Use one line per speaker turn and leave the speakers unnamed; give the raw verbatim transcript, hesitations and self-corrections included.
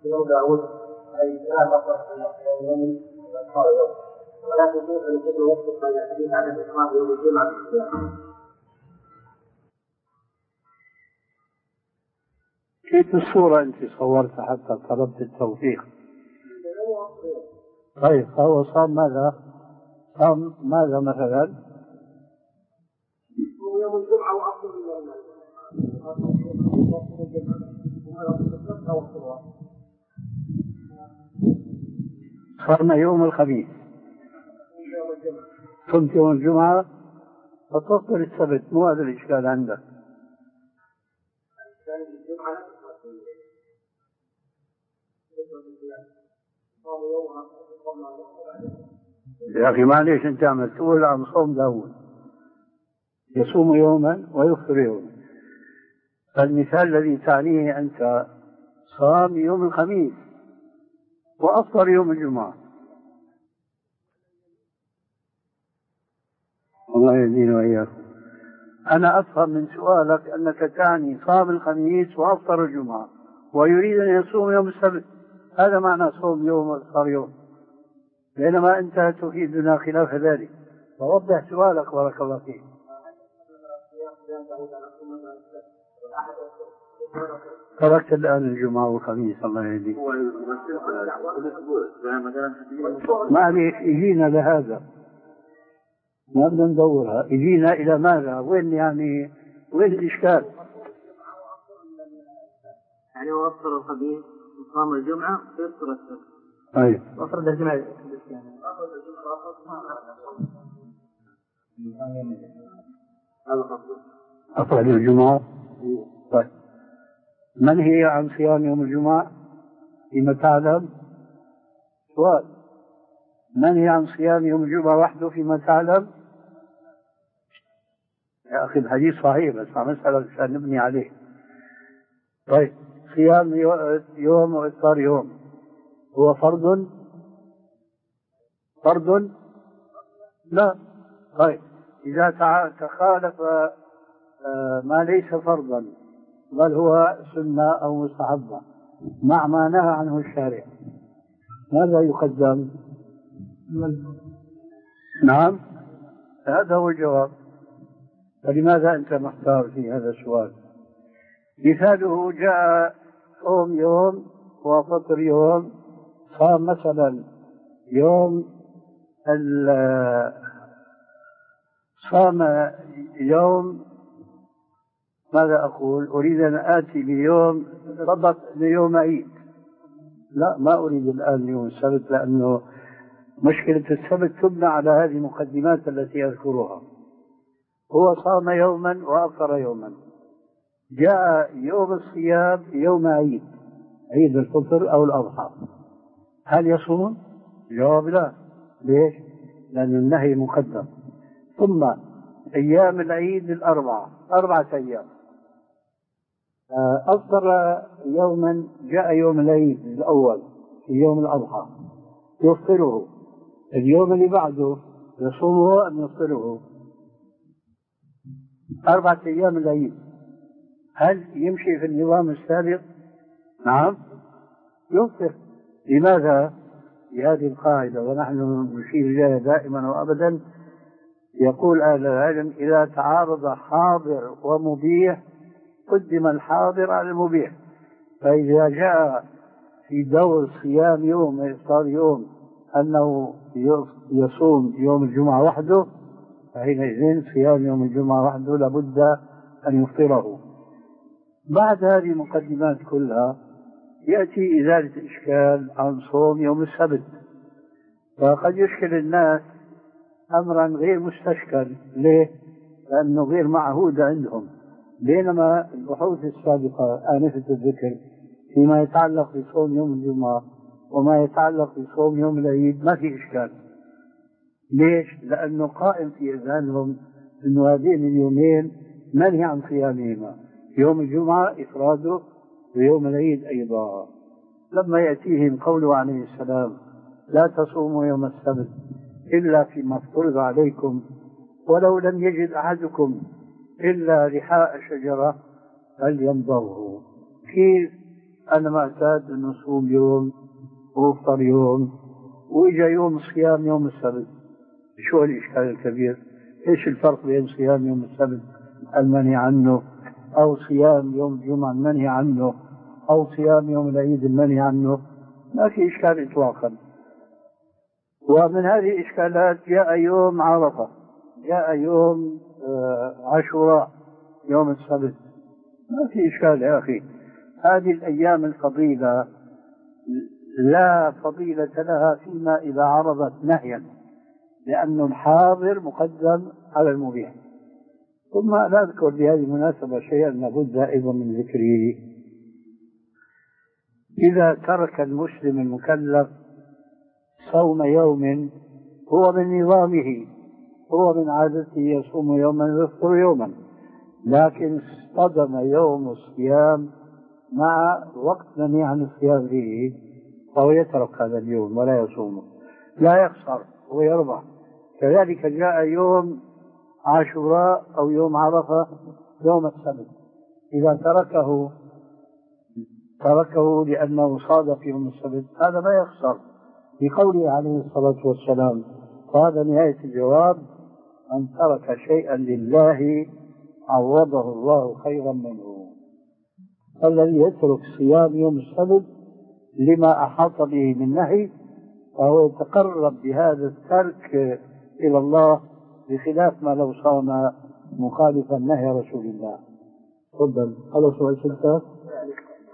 يوم داود أي لا بقر يوم صار يوم، ولكن كيف نجد وقت من الحديث عن الإقامة يوم الجمعة؟
كيف الصورة أنت صورتها حتى طلبت التوفيق؟ طيب هو صام ماذا؟ صام ماذا مثلا؟
يوم الجمعة وأفضل من
صام يوم الخميس، صمت يوم الجمعة فتصبر السبت، مو هذا الإشكال عندك. يا أخي معليش أنت عم تقول عن صوم داود يصوم يوما ويفطر يوما، فالمثال الذي تعنيه أنت صام يوم الخميس وأفطر يوم الجمعة. الله يهدينا وإياكم. أنا أفهم من سؤالك أنك تعني صام الخميس وأفطر الجمعة ويريد أن يصوم يوم السبت، هذا معنى صوم يوم وأفطر يوم، بينما أنت تفيدنا خلاف ذلك، فوضح سؤالك بارك الله فيك. تركت الآن الجمعة والخميس الله يهديك. ما عليك، يجينا لهذا ما بدنا ندورها، يجينا إلى ماذا؟ وين يعني وين الإشكال؟
يعني هو أفطر الخميس وصام الجمعة ويفطر السبت.
أيوة.
وأفرد الجمعة.
أفرد الجمعة. طيب من هي عن صيام يوم الجمعة فيما تعلم؟ سؤال، من هي عن صيام يوم الجمعة وحده فيما تعلم؟ يا أخي الحديث صحيح بس عم أسألك عشان نبني عليه. طيب صيام يوم وإفطار يوم هو فرض؟ فرض؟ لا. طيب إذا تخالف ما ليس فرضا بل هو سنة أو مستحبة مع ما نهى عنه الشارع، ماذا يقدم؟ نعم هذا هو الجواب. فلماذا أنت محتار في هذا السؤال؟ مثاله جاء صوم يوم وفطر يوم، صام مثلا يوم صام يوم ماذا أقول؟ أريد أن آتي ليوم ضبط ليوم عيد، لا ما أريد الآن يوم السبت، لأنه مشكلة السبت تبنى على هذه المقدمات التي أذكرها. هو صام يوما وأفطر يوما، جاء يوم الصيام يوم عيد، عيد الفطر أو الأضحى، هل يصوم؟ جواب لا. ليش؟ لأن النهي مقدم. ثم أيام العيد الأربعة أربعة أيام، أفطر يوما، جاء يوم العيد الأول في يوم الأضحى يفطره، اليوم اللي بعده يصومه أم يفطره؟ أربعة أيام العيد، هل يمشي في النظام السابق؟ نعم يفطر. لماذا؟ بهذه القاعدة ونحن نشير إليها دائما وأبدا، يقول أهل العلم إذا تعارض حاضر ومبيح قدم الحاضر على المبيح، فإذا جاء في دور صيام يوم وإفطار يوم أنه يصوم يوم الجمعة وحده، فحينئذ صيام يوم الجمعة وحده لابد أن يفطره. بعد هذه المقدمات كلها يأتي إزالة الإشكال عن صوم يوم السبت، فقد يشكل الناس أمرا غير مستشكل. ليه؟ لأنه غير معهود عندهم، بينما البحوث السابقة آنفة الذكر فيما يتعلق بصوم يوم الجمعة وما يتعلق بصوم يوم العيد ما في إشكال. ليش؟ لأنه قائم في أذهانهم أن هذين اليومين منهي عن صيامهما، يوم الجمعة إفراده ويوم العيد أيضا. لما يأتيهم قوله عليه السلام لا تصوموا يوم السبت إلا فيما افترض عليكم ولو لم يجد أحدكم إلا رحاء شجرة فليمضغه، كيف أنا معتاد أن أصوم يوم وأفطر يوم، وإجا يوم صيام يوم السبت، شو الإشكال الكبير؟ إيش الفرق بين صيام يوم السبت المنهي عنه، أو صيام يوم الجمعة المنهي عنه، أو صيام يوم العيد المنهي عنه؟ ما في إشكال إطلاقا. ومن هذه الإشكالات جاء يوم عرفة، جاء يوم عاشوراء يوم السبت، ما في إشكال يا أخي. هذه الأيام الفضيلة لا فضيلة لها فيما إذا عرضت نهيا، لأن الحاضر مقدم على المبيح. ثم لا أذكر بهذه المناسبة شيئا لابد أيضا من ذكره. إذا ترك المسلم المكلف صوم يوم هو من نظامه، هو من عادته يصوم يوما ويفطر يوما، لكن اصطدم يوم الصيام مع وقت منهي عن الصيام فيه، فهو يترك هذا اليوم ولا يصومه، لا يخسر ويربح. كذلك جاء يوم عاشوراء أو يوم عرفة يوم السبت، إذا تركه تركه لأنه صادف يوم السبت، هذا ما يخسر، بقوله عليه الصلاة والسلام. وهذا نهاية الجواب: من ترك شيئا لله عوضه الله خيرا منه. الذي يترك صيام يوم السبت لما أحاط به من نهي فهو يتقرب بهذا الترك إلى الله، بخلاف ما لو صام مخالفا نهي رسول الله. تفضل. هذا سؤال ستة.